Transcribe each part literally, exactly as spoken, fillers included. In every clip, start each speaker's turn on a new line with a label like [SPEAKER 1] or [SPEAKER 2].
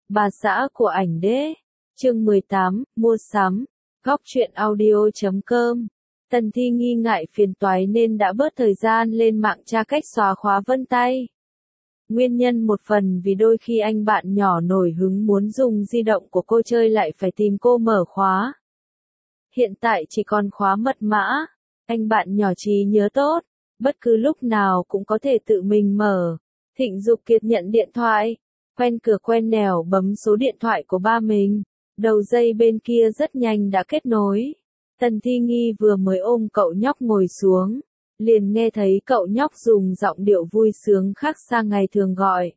[SPEAKER 1] Bà xã của ảnh đế. Chương mười tám, mua sắm. Góc truyện audio chấm com. Tần Thi nghi ngại phiền toái nên đã bớt thời gian lên mạng tra cách xóa khóa vân tay. Nguyên nhân một phần vì đôi khi anh bạn nhỏ nổi hứng muốn dùng di động của cô chơi lại phải tìm cô mở khóa. Hiện tại chỉ còn khóa mật mã. Anh bạn nhỏ trí nhớ tốt, bất cứ lúc nào cũng có thể tự mình mở. Thịnh Dục Kiệt nhận điện thoại, quen cửa quen nẻo bấm số điện thoại của ba mình. Đầu dây bên kia rất nhanh đã kết nối. Tần Thi nghi vừa mới ôm cậu nhóc ngồi xuống, liền nghe thấy cậu nhóc dùng giọng điệu vui sướng khác xa ngày thường gọi.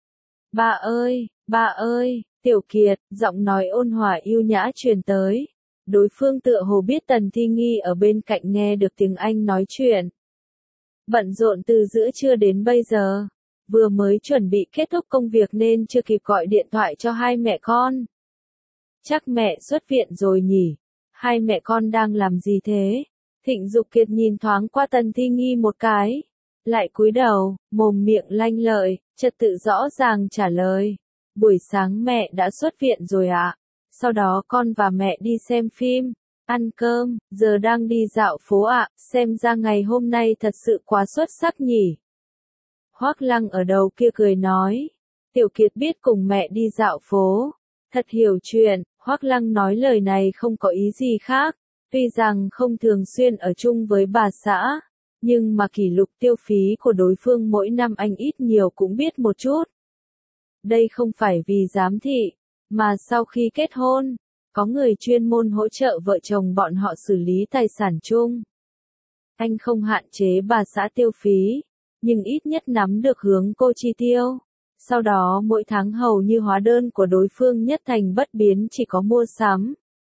[SPEAKER 1] Ba ơi, ba ơi, Tiểu Kiệt, giọng nói ôn hòa yêu nhã truyền tới. Đối phương tựa hồ biết Tần Thi nghi ở bên cạnh nghe được tiếng Anh nói chuyện. Bận rộn từ giữa trưa đến bây giờ, vừa mới chuẩn bị kết thúc công việc nên chưa kịp gọi điện thoại cho hai mẹ con. Chắc mẹ xuất viện rồi nhỉ? Hai mẹ con đang làm gì thế? Thịnh Dục Kiệt nhìn thoáng qua Tần Thi nghi một cái, lại cúi đầu, mồm miệng lanh lợi, trật tự rõ ràng trả lời. Buổi sáng mẹ đã xuất viện rồi ạ. Sau đó con và mẹ đi xem phim, ăn cơm, giờ đang đi dạo phố ạ. Xem ra ngày hôm nay thật sự quá xuất sắc nhỉ. Hoắc Lăng ở đầu kia cười nói. Tiểu Kiệt biết cùng mẹ đi dạo phố. Thật hiểu chuyện. Hoắc Lăng nói lời này không có ý gì khác. Tuy rằng không thường xuyên ở chung với bà xã, nhưng mà kỷ lục tiêu phí của đối phương mỗi năm anh ít nhiều cũng biết một chút. Đây không phải vì giám thị, mà sau khi kết hôn, có người chuyên môn hỗ trợ vợ chồng bọn họ xử lý tài sản chung. Anh không hạn chế bà xã tiêu phí, nhưng ít nhất nắm được hướng cô chi tiêu. Sau đó mỗi tháng hầu như hóa đơn của đối phương nhất thành bất biến chỉ có mua sắm.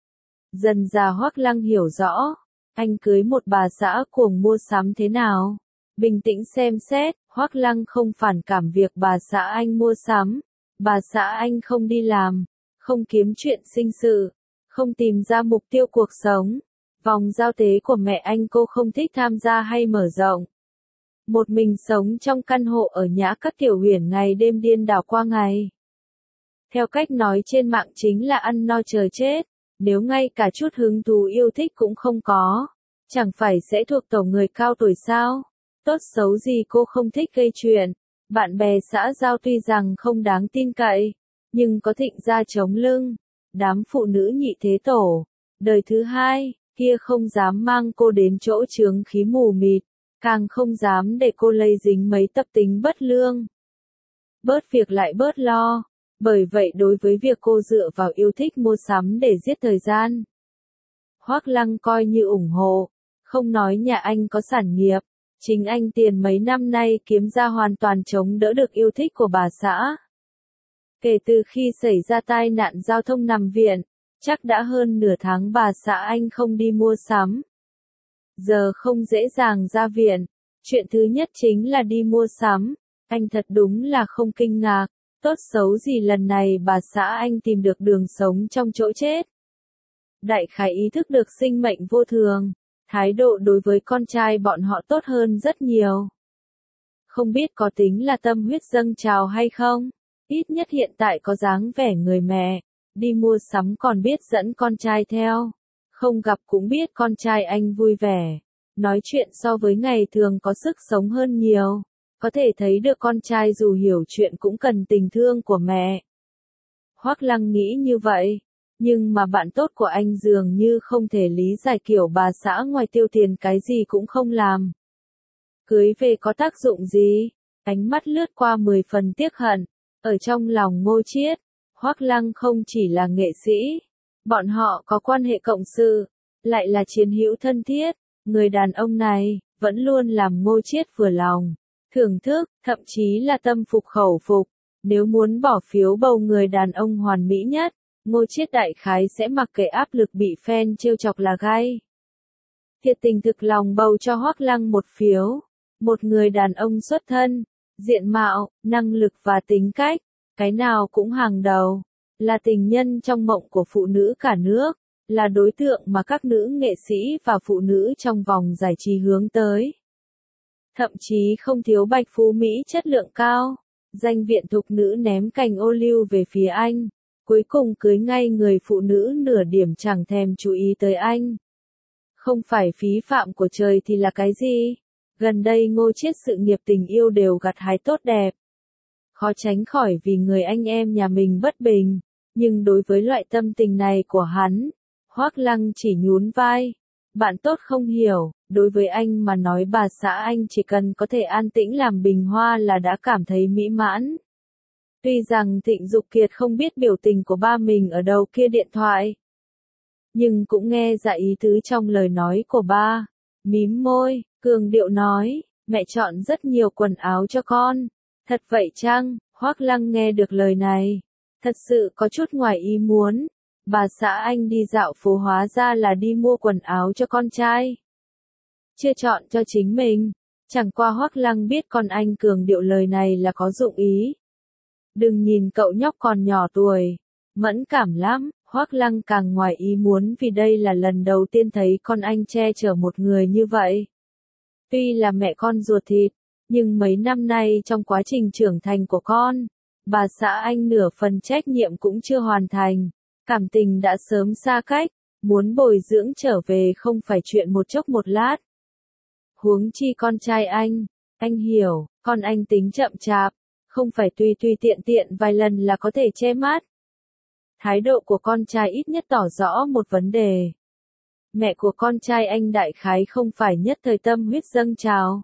[SPEAKER 1] Dần già Hoắc Lăng hiểu rõ, anh cưới một bà xã cuồng mua sắm thế nào. Bình tĩnh xem xét, Hoắc Lăng không phản cảm việc bà xã anh mua sắm. Bà xã anh không đi làm, không kiếm chuyện sinh sự, không tìm ra mục tiêu cuộc sống. Vòng giao tế của mẹ anh cô không thích tham gia hay mở rộng. Một mình sống trong căn hộ ở Nhã Các Tiểu Huyền ngày đêm điên đảo qua ngày. Theo cách nói trên mạng chính là ăn no chờ chết, nếu ngay cả chút hứng thú yêu thích cũng không có, chẳng phải sẽ thuộc tổ người cao tuổi sao? Tốt xấu gì cô không thích gây chuyện, bạn bè xã giao tuy rằng không đáng tin cậy, nhưng có Thịnh gia chống lưng, đám phụ nữ nhị thế tổ, đời thứ hai, kia không dám mang cô đến chỗ chướng khí mù mịt. Càng không dám để cô lây dính mấy tập tính bất lương. Bớt việc lại bớt lo, bởi vậy đối với việc cô dựa vào yêu thích mua sắm để giết thời gian, Hoắc Lăng coi như ủng hộ, không nói nhà anh có sản nghiệp, chính anh tiền mấy năm nay kiếm ra hoàn toàn chống đỡ được yêu thích của bà xã. Kể từ khi xảy ra tai nạn giao thông nằm viện, chắc đã hơn nửa tháng bà xã anh không đi mua sắm. Giờ không dễ dàng ra viện, chuyện thứ nhất chính là đi mua sắm, anh thật đúng là không kinh ngạc, tốt xấu gì lần này bà xã anh tìm được đường sống trong chỗ chết. Đại khái ý thức được sinh mệnh vô thường, thái độ đối với con trai bọn họ tốt hơn rất nhiều. Không biết có tính là tâm huyết dâng trào hay không, ít nhất hiện tại có dáng vẻ người mẹ, đi mua sắm còn biết dẫn con trai theo. Không gặp cũng biết con trai anh vui vẻ, nói chuyện so với ngày thường có sức sống hơn nhiều, có thể thấy được con trai dù hiểu chuyện cũng cần tình thương của mẹ. Hoắc Lăng nghĩ như vậy, nhưng mà bạn tốt của anh dường như không thể lý giải kiểu bà xã ngoài tiêu tiền cái gì cũng không làm. Cưới về có tác dụng gì? Ánh mắt lướt qua mười phần tiếc hận, ở trong lòng Ngô Chiết, Hoắc Lăng không chỉ là nghệ sĩ. Bọn họ có quan hệ cộng sự, lại là chiến hữu thân thiết, người đàn ông này, vẫn luôn làm Ngô Chiết vừa lòng, thưởng thức, thậm chí là tâm phục khẩu phục. Nếu muốn bỏ phiếu bầu người đàn ông hoàn mỹ nhất, Ngô Chiết đại khái sẽ mặc kệ áp lực bị fan trêu chọc là gay. Thiệt tình thực lòng bầu cho Hoắc Lăng một phiếu, một người đàn ông xuất thân, diện mạo, năng lực và tính cách, cái nào cũng hàng đầu. Là tình nhân trong mộng của phụ nữ cả nước, là đối tượng mà các nữ nghệ sĩ và phụ nữ trong vòng giải trí hướng tới. Thậm chí không thiếu bạch phú Mỹ chất lượng cao, Danh viện thục nữ ném cành ô liu về phía anh. Cuối cùng cưới ngay người phụ nữ nửa điểm chẳng thèm chú ý tới anh. Không phải phí phạm của trời thì là cái gì? Gần đây Ngô Chiết sự nghiệp tình yêu đều gặt hái tốt đẹp. Khó tránh khỏi vì người anh em nhà mình bất bình. Nhưng đối với loại tâm tình này của hắn, Hoác Lăng chỉ nhún vai. Bạn tốt không hiểu, đối với anh mà nói bà xã anh chỉ cần có thể an tĩnh làm bình hoa là đã cảm thấy mỹ mãn. Tuy rằng Thịnh Dục Kiệt không biết biểu tình của ba mình ở đầu kia điện thoại, nhưng cũng nghe ra ý tứ trong lời nói của ba. Mím môi, cường điệu nói, mẹ chọn rất nhiều quần áo cho con. Thật vậy chăng? Hoác Lăng nghe được lời này, thật sự có chút ngoài ý muốn. Bà xã anh đi dạo phố hóa ra là đi mua quần áo cho con trai. Chưa chọn cho chính mình. Chẳng qua Hoác Lăng biết con anh cường điệu lời này là có dụng ý. Đừng nhìn cậu nhóc còn nhỏ tuổi, mẫn cảm lắm. Hoác Lăng càng ngoài ý muốn vì đây là lần đầu tiên thấy con anh che chở một người như vậy. Tuy là mẹ con ruột thịt, nhưng mấy năm nay trong quá trình trưởng thành của con, bà xã anh nửa phần trách nhiệm cũng chưa hoàn thành. Cảm tình đã sớm xa cách, muốn bồi dưỡng trở về không phải chuyện một chốc một lát. Huống chi con trai anh, anh hiểu, con anh tính chậm chạp, không phải tùy tùy tiện tiện vài lần là có thể che mắt. Thái độ của con trai ít nhất tỏ rõ một vấn đề. Mẹ của con trai anh đại khái không phải nhất thời tâm huyết dâng trào.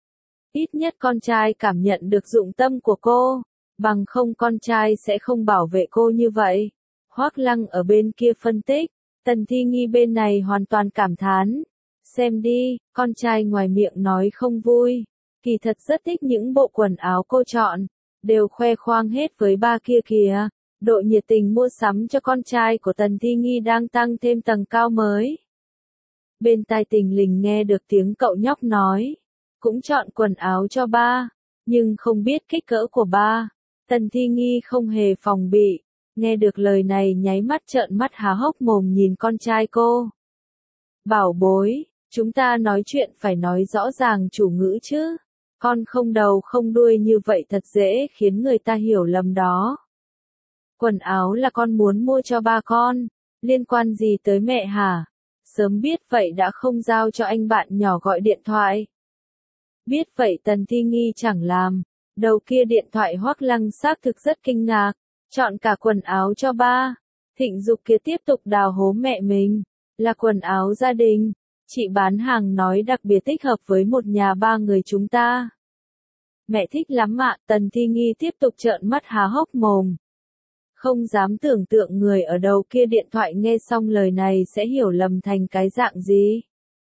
[SPEAKER 1] Ít nhất con trai cảm nhận được dụng tâm của cô, bằng không con trai sẽ không bảo vệ cô như vậy. Hoác Lăng ở bên kia phân tích, Tần Thi Nghi bên này hoàn toàn cảm thán. Xem đi, con trai ngoài miệng nói không vui, kỳ thật rất thích những bộ quần áo cô chọn, đều khoe khoang hết với ba kia kìa. Độ nhiệt tình mua sắm cho con trai của Tần Thi Nghi đang tăng thêm tầng cao mới. Bên tai Tình Lình nghe được tiếng cậu nhóc nói, cũng chọn quần áo cho ba, nhưng không biết kích cỡ của ba. Tần Thi Nghi không hề phòng bị, nghe được lời này nháy mắt trợn mắt há hốc mồm nhìn con trai cô. Bảo bối, chúng ta nói chuyện phải nói rõ ràng chủ ngữ chứ, con không đầu không đuôi như vậy thật dễ khiến người ta hiểu lầm đó. Quần áo là con muốn mua cho ba con, liên quan gì tới mẹ hả? Sớm biết vậy đã không giao cho anh bạn nhỏ gọi điện thoại. Biết vậy Tần Thi Nghi chẳng làm, đầu kia điện thoại Hoác Lăng xác thực rất kinh ngạc, chọn cả quần áo cho ba. Thịnh Dục Kiệt tiếp tục đào hố mẹ mình, là quần áo gia đình, chị bán hàng nói đặc biệt thích hợp với một nhà ba người chúng ta. Mẹ thích lắm ạ, Tần Thi Nghi tiếp tục trợn mắt há hốc mồm. Không dám tưởng tượng người ở đầu kia điện thoại nghe xong lời này sẽ hiểu lầm thành cái dạng gì.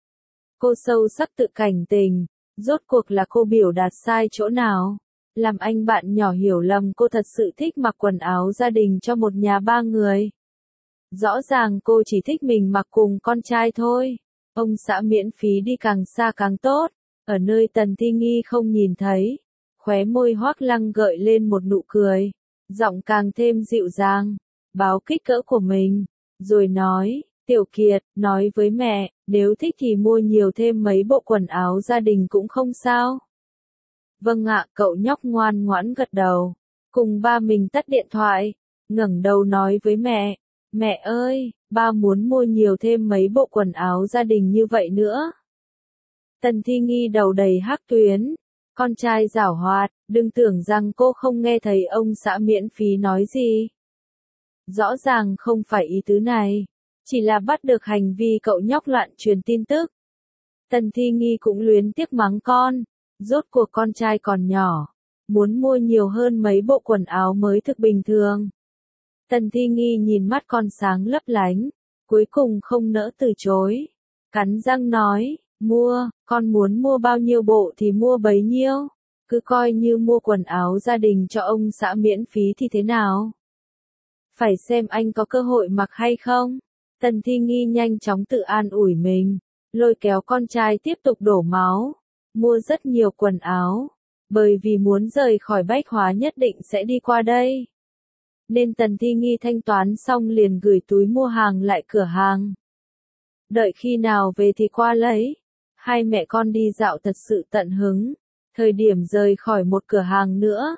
[SPEAKER 1] Cô sâu sắc tự cảnh tình, rốt cuộc là cô biểu đạt sai chỗ nào, làm anh bạn nhỏ hiểu lầm cô thật sự thích mặc quần áo gia đình cho một nhà ba người. Rõ ràng cô chỉ thích mình mặc cùng con trai thôi. Ông xã miễn phí đi càng xa càng tốt, ở nơi Tần Thi Nghi không nhìn thấy. Khóe môi Hoác Lăng gợi lên một nụ cười, giọng càng thêm dịu dàng, báo kích cỡ của mình, rồi nói, Tiểu Kiệt, nói với mẹ, nếu thích thì mua nhiều thêm mấy bộ quần áo gia đình cũng không sao. Vâng ạ, cậu nhóc ngoan ngoãn gật đầu, cùng ba mình tắt điện thoại, ngẩng đầu nói với mẹ, mẹ ơi, ba muốn mua nhiều thêm mấy bộ quần áo gia đình như vậy nữa. Tần Thi Nghi đầu đầy hắc tuyến, con trai giảo hoạt, đừng tưởng rằng cô không nghe thấy ông xã miễn phí nói gì. Rõ ràng không phải ý tứ này, chỉ là bắt được hành vi cậu nhóc loạn truyền tin tức. Tần Thi Nghi cũng luyến tiếc mắng con, rốt cuộc con trai còn nhỏ, muốn mua nhiều hơn mấy bộ quần áo mới thực bình thường. Tần Thi Nghi nhìn mắt con sáng lấp lánh, cuối cùng không nỡ từ chối, cắn răng nói, mua, con muốn mua bao nhiêu bộ thì mua bấy nhiêu, cứ coi như mua quần áo gia đình cho ông xã miễn phí thì thế nào. Phải xem anh có cơ hội mặc hay không. Tần Thi Nghi nhanh chóng tự an ủi mình, lôi kéo con trai tiếp tục đổ máu, mua rất nhiều quần áo, bởi vì muốn rời khỏi Bách Hóa nhất định sẽ đi qua đây. Nên Tần Thi Nghi thanh toán xong liền gửi túi mua hàng lại cửa hàng. Đợi khi nào về thì qua lấy. Hai mẹ con đi dạo thật sự tận hứng. Thời điểm rời khỏi một cửa hàng nữa,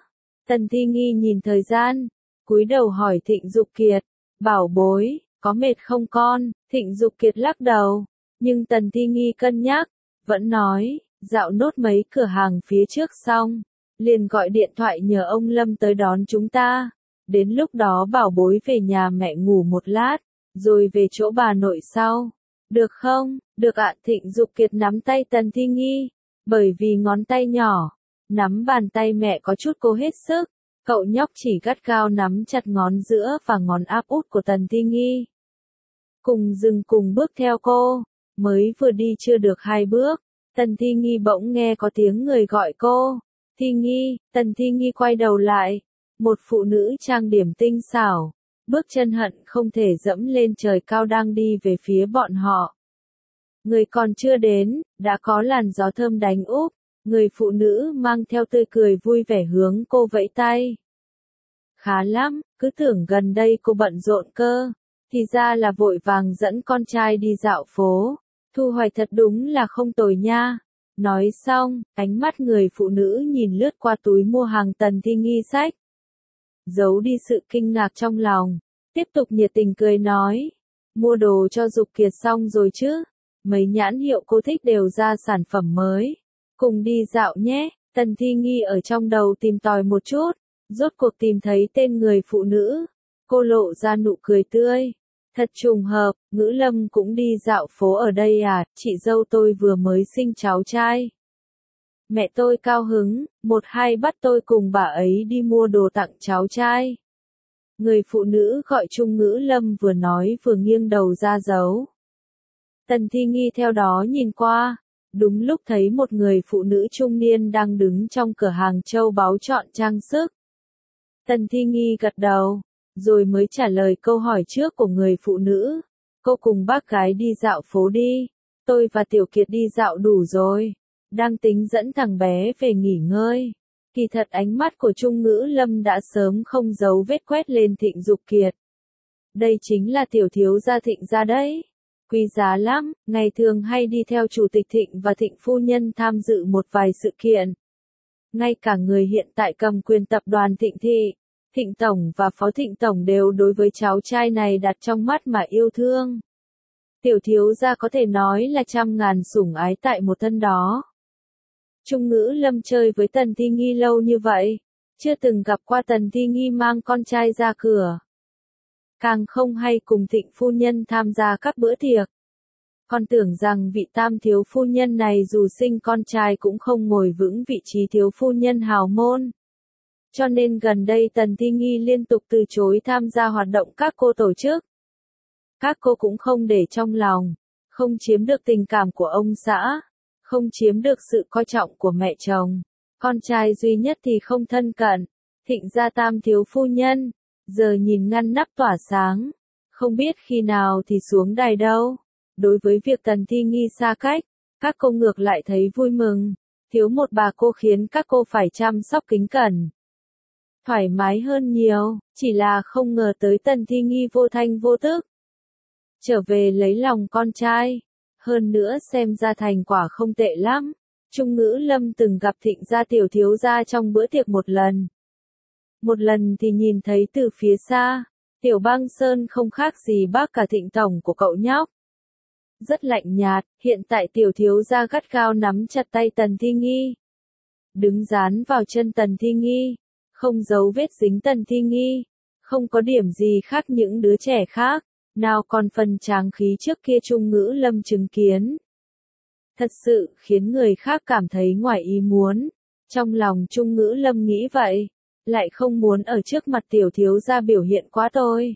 [SPEAKER 1] Tần Thi Nghi nhìn thời gian, cúi đầu hỏi Thịnh Dục Kiệt, bảo bối, có mệt không con? Thịnh Dục Kiệt lắc đầu, nhưng Tần Thi Nghi cân nhắc, vẫn nói, dạo nốt mấy cửa hàng phía trước xong, liền gọi điện thoại nhờ ông Lâm tới đón chúng ta. Đến lúc đó bảo bối về nhà mẹ ngủ một lát, rồi về chỗ bà nội sau. Được không? Được ạ. Thịnh Dục Kiệt nắm tay Tần Thi Nghi, bởi vì ngón tay nhỏ, nắm bàn tay mẹ có chút cố hết sức, cậu nhóc chỉ gắt gao nắm chặt ngón giữa và ngón áp út của Tần Thi Nghi. Cùng dừng cùng bước theo cô, mới vừa đi chưa được hai bước, Tần Thi Nghi bỗng nghe có tiếng người gọi cô. Thi Nghi. Tần Thi Nghi quay đầu lại, một phụ nữ trang điểm tinh xảo, bước chân hận không thể dẫm lên trời cao đang đi về phía bọn họ. Người còn chưa đến, đã có làn gió thơm đánh úp, người phụ nữ mang theo tươi cười vui vẻ hướng cô vẫy tay. Khá lắm, cứ tưởng gần đây cô bận rộn cơ, thì ra là vội vàng dẫn con trai đi dạo phố, thu hoạch thật đúng là không tồi nha. Nói xong, ánh mắt người phụ nữ nhìn lướt qua túi mua hàng Tần Thi Nghi xách, giấu đi sự kinh ngạc trong lòng, tiếp tục nhiệt tình cười nói, mua đồ cho Dục Kiệt xong rồi chứ, mấy nhãn hiệu cô thích đều ra sản phẩm mới, cùng đi dạo nhé. Tần Thi Nghi ở trong đầu tìm tòi một chút, rốt cuộc tìm thấy tên người phụ nữ, cô lộ ra nụ cười tươi. Thật trùng hợp, Ngữ Lâm cũng đi dạo phố ở đây à, chị dâu tôi vừa mới sinh cháu trai. Mẹ tôi cao hứng, một hai bắt tôi cùng bà ấy đi mua đồ tặng cháu trai. Người phụ nữ gọi chung Ngữ Lâm vừa nói vừa nghiêng đầu ra giấu. Tần Thi Nghi theo đó nhìn qua, đúng lúc thấy một người phụ nữ trung niên đang đứng trong cửa hàng châu báu chọn trang sức. Tần Thi Nghi gật đầu, rồi mới trả lời câu hỏi trước của người phụ nữ. Cô cùng bác gái đi dạo phố đi, tôi và Tiểu Kiệt đi dạo đủ rồi, đang tính dẫn thằng bé về nghỉ ngơi. Kỳ thật ánh mắt của Trung Ngữ Lâm đã sớm không giấu vết quét lên Thịnh Dục Kiệt. Đây chính là tiểu thiếu gia Thịnh gia đấy. Quý giá lắm, ngày thường hay đi theo Chủ tịch Thịnh và Thịnh phu nhân tham dự một vài sự kiện. Ngay cả người hiện tại cầm quyền tập đoàn Thịnh Thị, Thịnh Tổng và Phó Thịnh Tổng đều đối với cháu trai này đặt trong mắt mà yêu thương. Tiểu thiếu gia có thể nói là trăm ngàn sủng ái tại một thân đó. Trung Ngữ Lâm chơi với Tần Thi Nghi lâu như vậy, chưa từng gặp qua Tần Thi Nghi mang con trai ra cửa. Càng không hay cùng Thịnh phu nhân tham gia các bữa tiệc. Còn tưởng rằng vị tam thiếu phu nhân này dù sinh con trai cũng không ngồi vững vị trí thiếu phu nhân hào môn. Cho nên gần đây Tần Thi Nghi liên tục từ chối tham gia hoạt động các cô tổ chức. Các cô cũng không để trong lòng, không chiếm được tình cảm của ông xã, không chiếm được sự coi trọng của mẹ chồng. Con trai duy nhất thì không thân cận, Thịnh gia tam thiếu phu nhân, giờ nhìn ngăn nắp tỏa sáng, không biết khi nào thì xuống đài đâu. Đối với việc Tần Thi Nghi xa cách, các cô ngược lại thấy vui mừng, thiếu một bà cô khiến các cô phải chăm sóc kính cẩn. Thoải mái hơn nhiều, chỉ là không ngờ tới Tần Thi Nghi vô thanh vô tức trở về lấy lòng con trai, hơn nữa xem ra thành quả không tệ lắm. Trung Ngữ Lâm từng gặp Thịnh gia tiểu thiếu gia trong bữa tiệc một lần. Một lần thì nhìn thấy từ phía xa, Tiểu Băng Sơn không khác gì bác cả Thịnh Tổng của cậu nhóc. Rất lạnh nhạt, hiện tại tiểu thiếu gia gắt gao nắm chặt tay Tần Thi Nghi. Đứng dán vào chân Tần Thi Nghi, không giấu vết dính Tần Thi Nghi, không có điểm gì khác những đứa trẻ khác, nào còn phần tráng khí trước kia Trung Ngữ Lâm chứng kiến. Thật sự khiến người khác cảm thấy ngoài ý muốn, trong lòng Trung Ngữ Lâm nghĩ vậy, lại không muốn ở trước mặt tiểu thiếu gia biểu hiện quá thôi.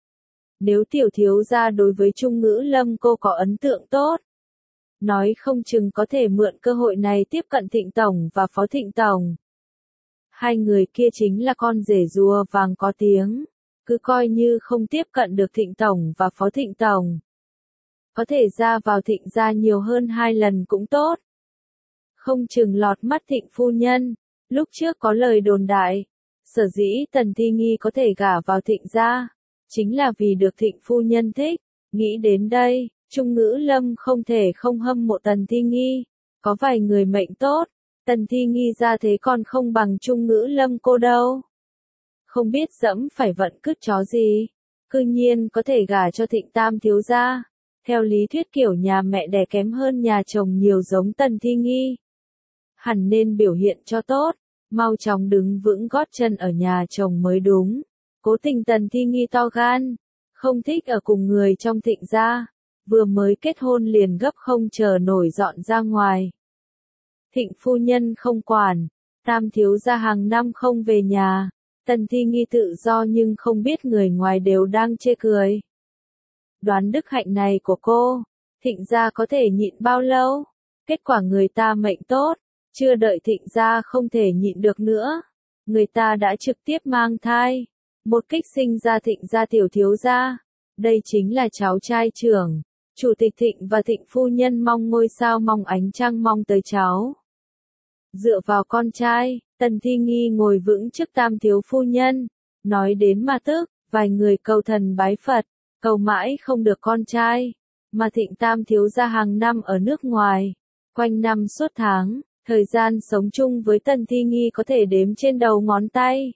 [SPEAKER 1] Nếu tiểu thiếu gia đối với Trung Ngữ Lâm cô có ấn tượng tốt, nói không chừng có thể mượn cơ hội này tiếp cận Thịnh Tổng và Phó Thịnh Tổng. Hai người kia chính là con rể rùa vàng có tiếng, cứ coi như không tiếp cận được Thịnh Tổng và Phó Thịnh Tổng. Có thể ra vào Thịnh gia nhiều hơn hai lần cũng tốt. Không chừng lọt mắt Thịnh phu nhân, lúc trước có lời đồn đại, sở dĩ Tần Thi Nghi có thể gả vào Thịnh gia, chính là vì được Thịnh phu nhân thích. Nghĩ đến đây, Trung Ngữ Lâm không thể không hâm mộ Tần Thi Nghi, có vài người mệnh tốt, Tần Thi Nghi ra thế còn không bằng Trung Ngữ Lâm cô đâu. Không biết dẫm phải vận cứt chó gì, cư nhiên có thể gả cho Thịnh Tam thiếu gia. Theo lý thuyết kiểu nhà mẹ đẻ kém hơn nhà chồng nhiều giống Tần Thi Nghi. Hẳn nên biểu hiện cho tốt, mau chóng đứng vững gót chân ở nhà chồng mới đúng. Cố tình Tần Thi Nghi to gan, không thích ở cùng người trong Thịnh gia, vừa mới kết hôn liền gấp không chờ nổi dọn ra ngoài. Thịnh phu nhân không quản, Tam thiếu gia hàng năm không về nhà, Tần Thi Nghi tự do nhưng không biết người ngoài đều đang chê cười. Đoán đức hạnh này của cô, Thịnh gia có thể nhịn bao lâu? Kết quả người ta mệnh tốt, chưa đợi Thịnh gia không thể nhịn được nữa, người ta đã trực tiếp mang thai, một kích sinh ra Thịnh gia tiểu thiếu gia. Đây chính là cháu trai trưởng, Chủ tịch Thịnh và Thịnh phu nhân mong ngôi sao mong ánh trăng mong tới cháu. Dựa vào con trai, Tần Thi Nghi ngồi vững trước Tam thiếu phu nhân, nói đến mà tức, vài người cầu thần bái Phật, cầu mãi không được con trai, mà Thịnh Tam thiếu gia hàng năm ở nước ngoài, quanh năm suốt tháng, thời gian sống chung với Tần Thi Nghi có thể đếm trên đầu ngón tay.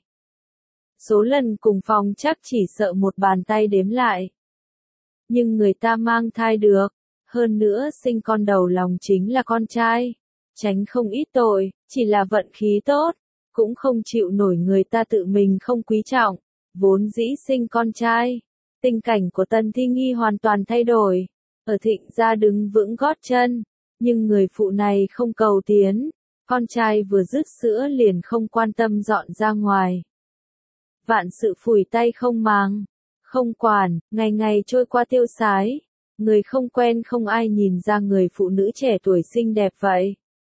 [SPEAKER 1] Số lần cùng phòng chắc chỉ sợ một bàn tay đếm lại. Nhưng người ta mang thai được, hơn nữa sinh con đầu lòng chính là con trai, tránh không ít tội, chỉ là vận khí tốt, cũng không chịu nổi người ta tự mình không quý trọng, vốn dĩ sinh con trai. Tình cảnh của Tần Thi Nghi hoàn toàn thay đổi, ở Thịnh gia đứng vững gót chân, nhưng người phụ này không cầu tiến, con trai vừa dứt sữa liền không quan tâm dọn ra ngoài. Vạn sự phủi tay không màng, không quản, ngày ngày trôi qua tiêu sái, người không quen không ai nhìn ra người phụ nữ trẻ tuổi xinh đẹp vậy.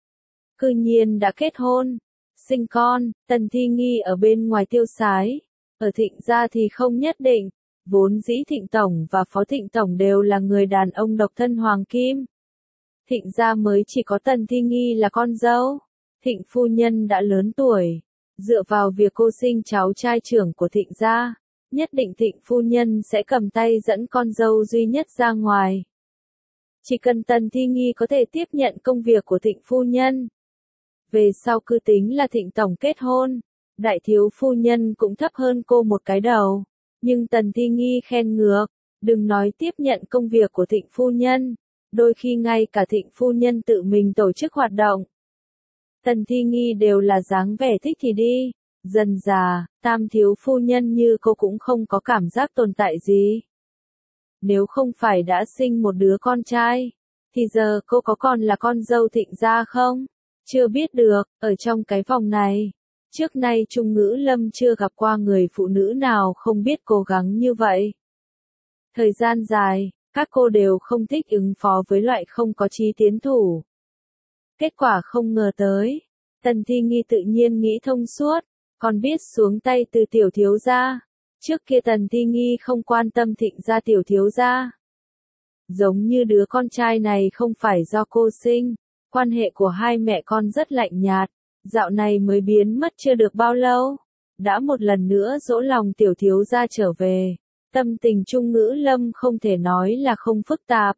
[SPEAKER 1] Cư nhiên đã kết hôn, sinh con, Tần Thi Nghi ở bên ngoài tiêu sái, ở Thịnh gia thì không nhất định, vốn dĩ Thịnh Tổng và Phó Thịnh Tổng đều là người đàn ông độc thân hoàng kim. Thịnh gia mới chỉ có Tần Thi Nghi là con dâu, Thịnh phu nhân đã lớn tuổi, dựa vào việc cô sinh cháu trai trưởng của Thịnh gia, nhất định Thịnh phu nhân sẽ cầm tay dẫn con dâu duy nhất ra ngoài. Chỉ cần Tần Thi Nghi có thể tiếp nhận công việc của Thịnh phu nhân, về sau cứ tính là Thịnh Tổng kết hôn, đại thiếu phu nhân cũng thấp hơn cô một cái đầu, nhưng Tần Thi Nghi khen ngược, đừng nói tiếp nhận công việc của Thịnh phu nhân, đôi khi ngay cả Thịnh phu nhân tự mình tổ chức hoạt động. Tần Thi Nghi đều là dáng vẻ thích thì đi, dần già, Tam thiếu phu nhân như cô cũng không có cảm giác tồn tại gì. Nếu không phải đã sinh một đứa con trai, thì giờ cô có còn là con dâu Thịnh gia không? Chưa biết được, ở trong cái vòng này, trước nay Trung Ngữ Lâm chưa gặp qua người phụ nữ nào không biết cố gắng như vậy. Thời gian dài, các cô đều không thích ứng phó với loại không có chí tiến thủ. Kết quả không ngờ tới, Tần Thi Nghi tự nhiên nghĩ thông suốt, còn biết xuống tay từ tiểu thiếu gia. Trước kia Tần Thi Nghi không quan tâm Thịnh gia tiểu thiếu gia. Giống như đứa con trai này không phải do cô sinh, quan hệ của hai mẹ con rất lạnh nhạt, dạo này mới biến mất chưa được bao lâu. Đã một lần nữa dỗ lòng tiểu thiếu gia trở về, tâm tình Trung Ngữ Lâm không thể nói là không phức tạp.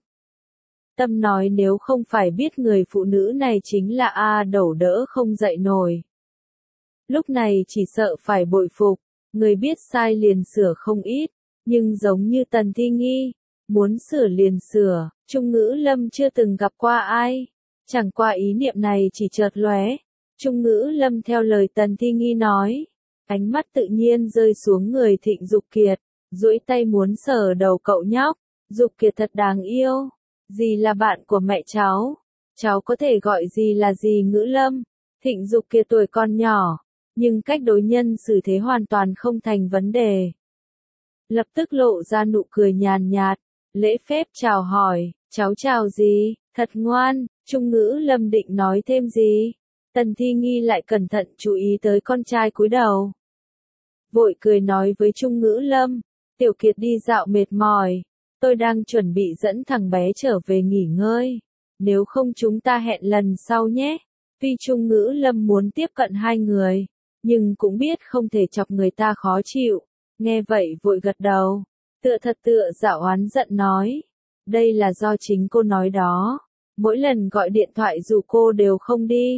[SPEAKER 1] Tâm nói nếu không phải biết người phụ nữ này chính là A đẩu đỡ không dậy nổi. Lúc này chỉ sợ phải bội phục, người biết sai liền sửa không ít, nhưng giống như Tần Thi Nghi, muốn sửa liền sửa, Trung Ngữ Lâm chưa từng gặp qua ai. Chẳng qua ý niệm này chỉ chợt lóe, Trung Ngữ Lâm theo lời Tần Thi Nghi nói, ánh mắt tự nhiên rơi xuống người Thịnh Dục Kiệt, duỗi tay muốn sờ đầu cậu nhóc. Dục Kiệt thật đáng yêu, dì là bạn của mẹ cháu, cháu có thể gọi dì là dì Ngữ Lâm. Thịnh Dục Kiệt tuổi còn nhỏ, nhưng cách đối nhân xử thế hoàn toàn không thành vấn đề. Lập tức lộ ra nụ cười nhàn nhạt, lễ phép chào hỏi, cháu chào dì, thật ngoan. Trung Ngữ Lâm định nói thêm gì, Tần Thi Nghi lại cẩn thận chú ý tới con trai cúi đầu. Vội cười nói với Trung Ngữ Lâm, Tiểu Kiệt đi dạo mệt mỏi, tôi đang chuẩn bị dẫn thằng bé trở về nghỉ ngơi, nếu không chúng ta hẹn lần sau nhé. Tuy Trung Ngữ Lâm muốn tiếp cận hai người, nhưng cũng biết không thể chọc người ta khó chịu, nghe vậy vội gật đầu, tựa thật tựa dạo oán giận nói, đây là do chính cô nói đó. Mỗi lần gọi điện thoại dù cô đều không đi,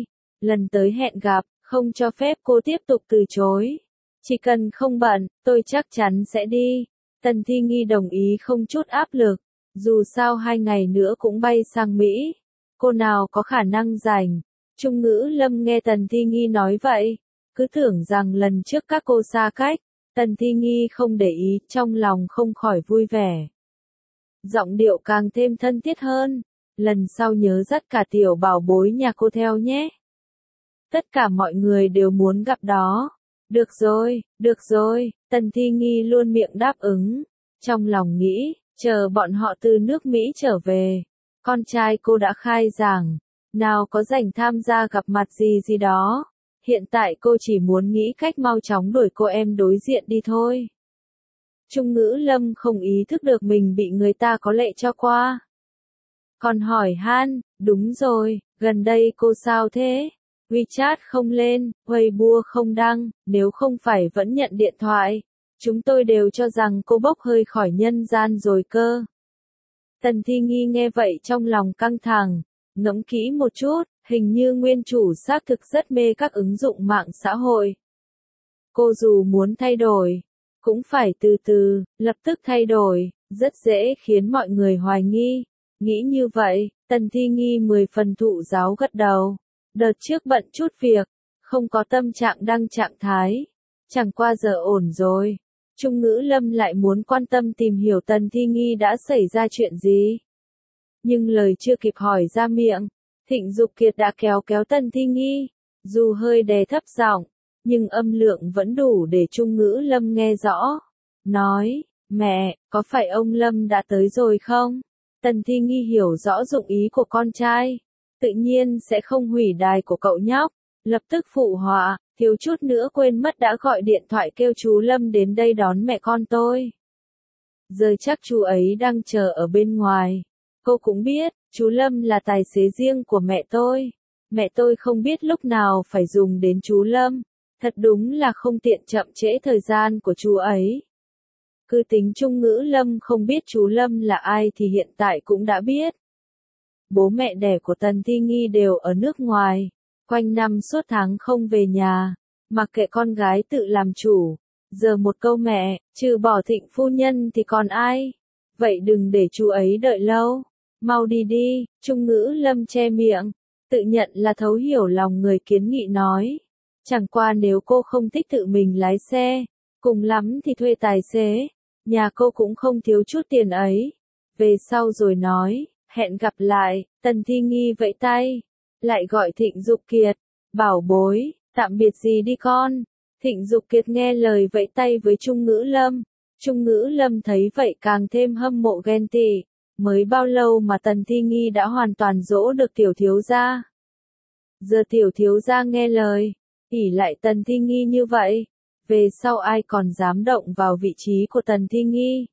[SPEAKER 1] lần tới hẹn gặp, không cho phép cô tiếp tục từ chối. Chỉ cần không bận, tôi chắc chắn sẽ đi. Tần Thi Nghi đồng ý không chút áp lực, dù sao hai ngày nữa cũng bay sang Mỹ. Cô nào có khả năng rảnh. Trung Ngữ Lâm nghe Tần Thi Nghi nói vậy, cứ tưởng rằng lần trước các cô xa cách. Tần Thi Nghi không để ý, trong lòng không khỏi vui vẻ. Giọng điệu càng thêm thân thiết hơn. Lần sau nhớ dắt cả tiểu bảo bối nhà cô theo nhé. Tất cả mọi người đều muốn gặp đó. Được rồi, được rồi, Tần Thi Nghi luôn miệng đáp ứng. Trong lòng nghĩ, chờ bọn họ từ nước Mỹ trở về. Con trai cô đã khai giảng, nào có rảnh tham gia gặp mặt gì gì đó. Hiện tại cô chỉ muốn nghĩ cách mau chóng đuổi cô em đối diện đi thôi. Trung Ngữ Lâm không ý thức được mình bị người ta có lệ cho qua. Còn hỏi han, đúng rồi, gần đây cô sao thế? WeChat không lên, Weibo không đăng, nếu không phải vẫn nhận điện thoại. Chúng tôi đều cho rằng cô bốc hơi khỏi nhân gian rồi cơ. Tần Thi Nghi nghe vậy trong lòng căng thẳng, ngẫm kỹ một chút, hình như nguyên chủ xác thực rất mê các ứng dụng mạng xã hội. Cô dù muốn thay đổi, cũng phải từ từ, lập tức thay đổi, rất dễ khiến mọi người hoài nghi. Nghĩ như vậy, Tần Thi Nghi mười phần thụ giáo gật đầu. Đợt trước bận chút việc, không có tâm trạng đăng trạng thái. Chẳng qua giờ ổn rồi. Trung Ngữ Lâm lại muốn quan tâm tìm hiểu Tần Thi Nghi đã xảy ra chuyện gì. Nhưng lời chưa kịp hỏi ra miệng, Thịnh Dục Kiệt đã kéo kéo Tần Thi Nghi. Dù hơi đè thấp giọng, nhưng âm lượng vẫn đủ để Trung Ngữ Lâm nghe rõ. Nói, mẹ, có phải ông Lâm đã tới rồi không? Tần Thi Nghi hiểu rõ dụng ý của con trai. Tự nhiên sẽ không hủy đài của cậu nhóc. Lập tức phụ họa, thiếu chút nữa quên mất đã gọi điện thoại kêu chú Lâm đến đây đón mẹ con tôi. Giờ chắc chú ấy đang chờ ở bên ngoài. Cô cũng biết, chú Lâm là tài xế riêng của mẹ tôi. Mẹ tôi không biết lúc nào phải dùng đến chú Lâm. Thật đúng là không tiện chậm trễ thời gian của chú ấy. Cứ tính Trung Ngữ Lâm không biết chú Lâm là ai thì hiện tại cũng đã biết. Bố mẹ đẻ của Tần Thi Nghi đều ở nước ngoài, quanh năm suốt tháng không về nhà, mặc kệ con gái tự làm chủ. Giờ một câu mẹ, trừ bỏ Thịnh phu nhân thì còn ai? Vậy đừng để chú ấy đợi lâu, mau đi đi. Trung Ngữ Lâm che miệng, tự nhận là thấu hiểu lòng người kiến nghị nói. Chẳng qua nếu cô không thích tự mình lái xe, cùng lắm thì thuê tài xế, nhà cô cũng không thiếu chút tiền ấy. Về sau rồi nói. Hẹn gặp lại. Tần Thi Nghi vẫy tay, lại gọi Thịnh Dục Kiệt, bảo bối, tạm biệt gì đi con. Thịnh Dục Kiệt nghe lời vẫy tay với Trung Ngữ Lâm. Trung Ngữ Lâm thấy vậy càng thêm hâm mộ ghen tị. Mới bao lâu mà Tần Thi Nghi đã hoàn toàn dỗ được tiểu thiếu gia. Giờ tiểu thiếu gia nghe lời, ỷ lại Tần Thi Nghi như vậy, về sau ai còn dám động vào vị trí của Tần Thi Nghi.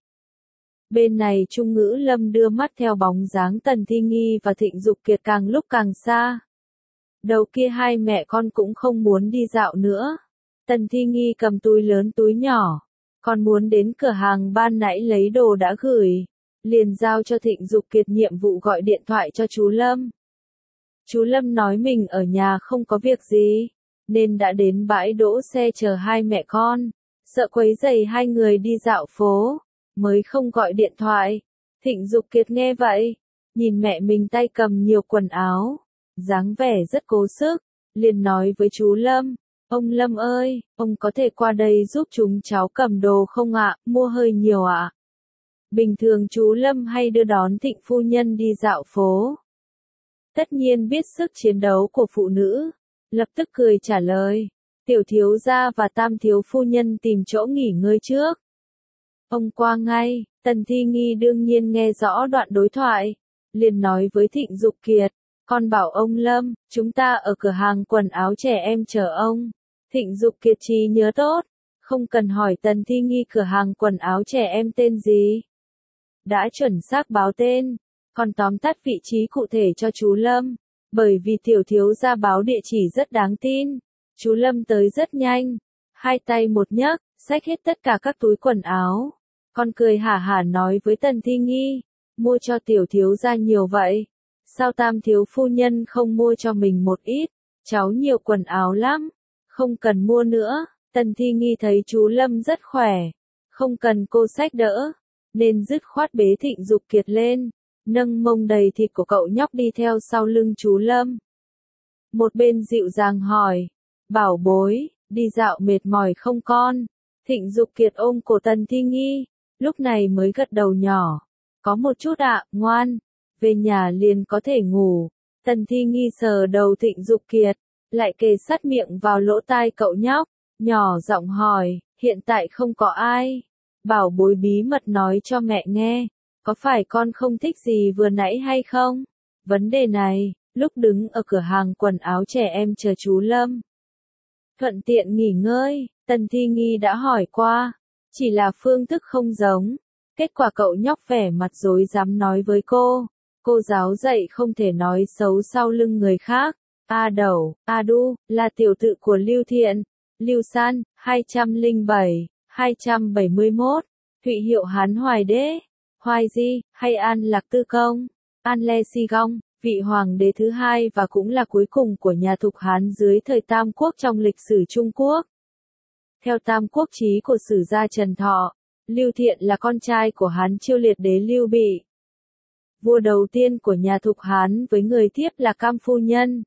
[SPEAKER 1] Bên này Trung Ngữ Lâm đưa mắt theo bóng dáng Tần Thi Nghi và Thịnh Dục Kiệt càng lúc càng xa. Đầu kia hai mẹ con cũng không muốn đi dạo nữa. Tần Thi Nghi cầm túi lớn túi nhỏ, còn muốn đến cửa hàng ban nãy lấy đồ đã gửi, liền giao cho Thịnh Dục Kiệt nhiệm vụ gọi điện thoại cho chú Lâm. Chú Lâm nói mình ở nhà không có việc gì, nên đã đến bãi đỗ xe chờ hai mẹ con, sợ quấy rầy hai người đi dạo phố, mới không gọi điện thoại. Thịnh Dục Kiệt nghe vậy, nhìn mẹ mình tay cầm nhiều quần áo, dáng vẻ rất cố sức, liền nói với chú Lâm, ông Lâm ơi, ông có thể qua đây giúp chúng cháu cầm đồ không ạ, mua hơi nhiều ạ. Bình thường chú Lâm hay đưa đón Thịnh phu nhân đi dạo phố. Tất nhiên biết sức chiến đấu của phụ nữ, lập tức cười trả lời, tiểu thiếu gia và tam thiếu phu nhân tìm chỗ nghỉ ngơi trước. Ông qua ngay. Tần Thi Nghi đương nhiên nghe rõ đoạn đối thoại, liền nói với Thịnh Dục Kiệt, con bảo ông Lâm, chúng ta ở cửa hàng quần áo trẻ em chờ ông. Thịnh Dục Kiệt trí nhớ tốt, không cần hỏi Tần Thi Nghi cửa hàng quần áo trẻ em tên gì. Đã chuẩn xác báo tên, còn tóm tắt vị trí cụ thể cho chú Lâm, bởi vì tiểu thiếu gia báo địa chỉ rất đáng tin. Chú Lâm tới rất nhanh, hai tay một nhấc, xách hết tất cả các túi quần áo. Con cười hả hả nói với Tần Thi Nghi, mua cho tiểu thiếu gia nhiều vậy, sao tam thiếu phu nhân không mua cho mình một ít, cháu nhiều quần áo lắm, không cần mua nữa. Tần Thi Nghi thấy chú Lâm rất khỏe, không cần cô xách đỡ, nên dứt khoát bế Thịnh Dục Kiệt lên, nâng mông đầy thịt của cậu nhóc đi theo sau lưng chú Lâm. Một bên dịu dàng hỏi, bảo bối, đi dạo mệt mỏi không con? Thịnh Dục Kiệt ôm cổ Tần Thi Nghi, lúc này mới gật đầu nhỏ, có một chút ạ, ngoan, về nhà liền có thể ngủ. Tần Thi Nghi sờ đầu Thịnh Dục Kiệt, lại kề sát miệng vào lỗ tai cậu nhóc, nhỏ giọng hỏi, hiện tại không có ai. Bảo bối bí mật nói cho mẹ nghe, có phải con không thích gì vừa nãy hay không? Vấn đề này, lúc đứng ở cửa hàng quần áo trẻ em chờ chú Lâm thuận tiện nghỉ ngơi, Tần Thi Nghi đã hỏi qua, chỉ là phương thức không giống. Kết quả cậu nhóc vẻ mặt rối rắm nói với cô, cô giáo dạy không thể nói xấu sau lưng người khác. A Đẩu, A Du, là tiểu tự của Lưu Thiện, Lưu San, hai trăm lẻ bảy, hai trăm bảy mươi mốt, Thụy Hiệu Hán Hoài Đế, Hoài Di, hay An Lạc Tư Công, An Le Si Gong, vị hoàng đế thứ hai và cũng là cuối cùng của nhà Thục Hán dưới thời Tam Quốc trong lịch sử Trung Quốc. Theo Tam Quốc chí của sử gia Trần Thọ, Lưu Thiện là con trai của Hán Chiêu Liệt đế Lưu Bị, vua đầu tiên của nhà Thục Hán với người tiếp là Cam Phu Nhân.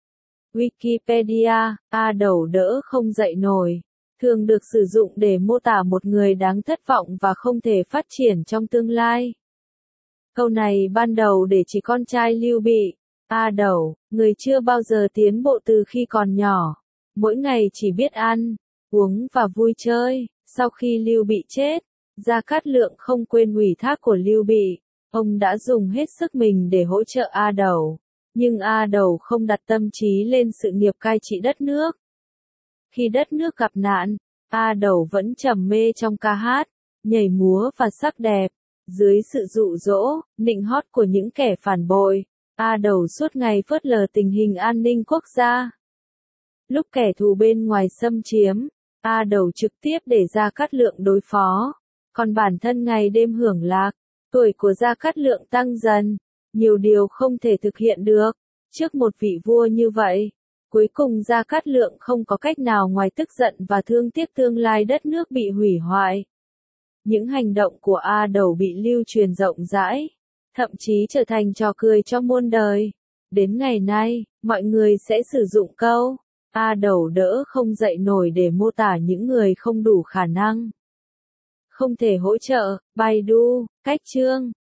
[SPEAKER 1] Wikipedia, A Đẩu đỡ không dậy nổi, thường được sử dụng để mô tả một người đáng thất vọng và không thể phát triển trong tương lai. Câu này ban đầu để chỉ con trai Lưu Bị. A Đẩu, người chưa bao giờ tiến bộ từ khi còn nhỏ, mỗi ngày chỉ biết ăn, uống và vui chơi. Sau khi Lưu Bị chết, Gia Cát Lượng không quên ủy thác của Lưu Bị, ông đã dùng hết sức mình để hỗ trợ A Đẩu. Nhưng A Đẩu không đặt tâm trí lên sự nghiệp cai trị đất nước. Khi đất nước gặp nạn, A Đẩu vẫn trầm mê trong ca hát, nhảy múa và sắc đẹp. Dưới sự dụ dỗ, nịnh hót của những kẻ phản bội, A Đẩu suốt ngày phớt lờ tình hình an ninh quốc gia. Lúc kẻ thù bên ngoài xâm chiếm, A Đẩu trực tiếp để Gia Cát Lượng đối phó, còn bản thân ngày đêm hưởng lạc. Tuổi của Gia Cát Lượng tăng dần, nhiều điều không thể thực hiện được. Trước một vị vua như vậy, cuối cùng Gia Cát Lượng không có cách nào ngoài tức giận và thương tiếc tương lai đất nước bị hủy hoại. Những hành động của A Đẩu bị lưu truyền rộng rãi, thậm chí trở thành trò cười cho muôn đời. Đến ngày nay, mọi người sẽ sử dụng câu A Đẩu đỡ không dậy nổi để mô tả những người không đủ khả năng, không thể hỗ trợ. Baidu, cách chương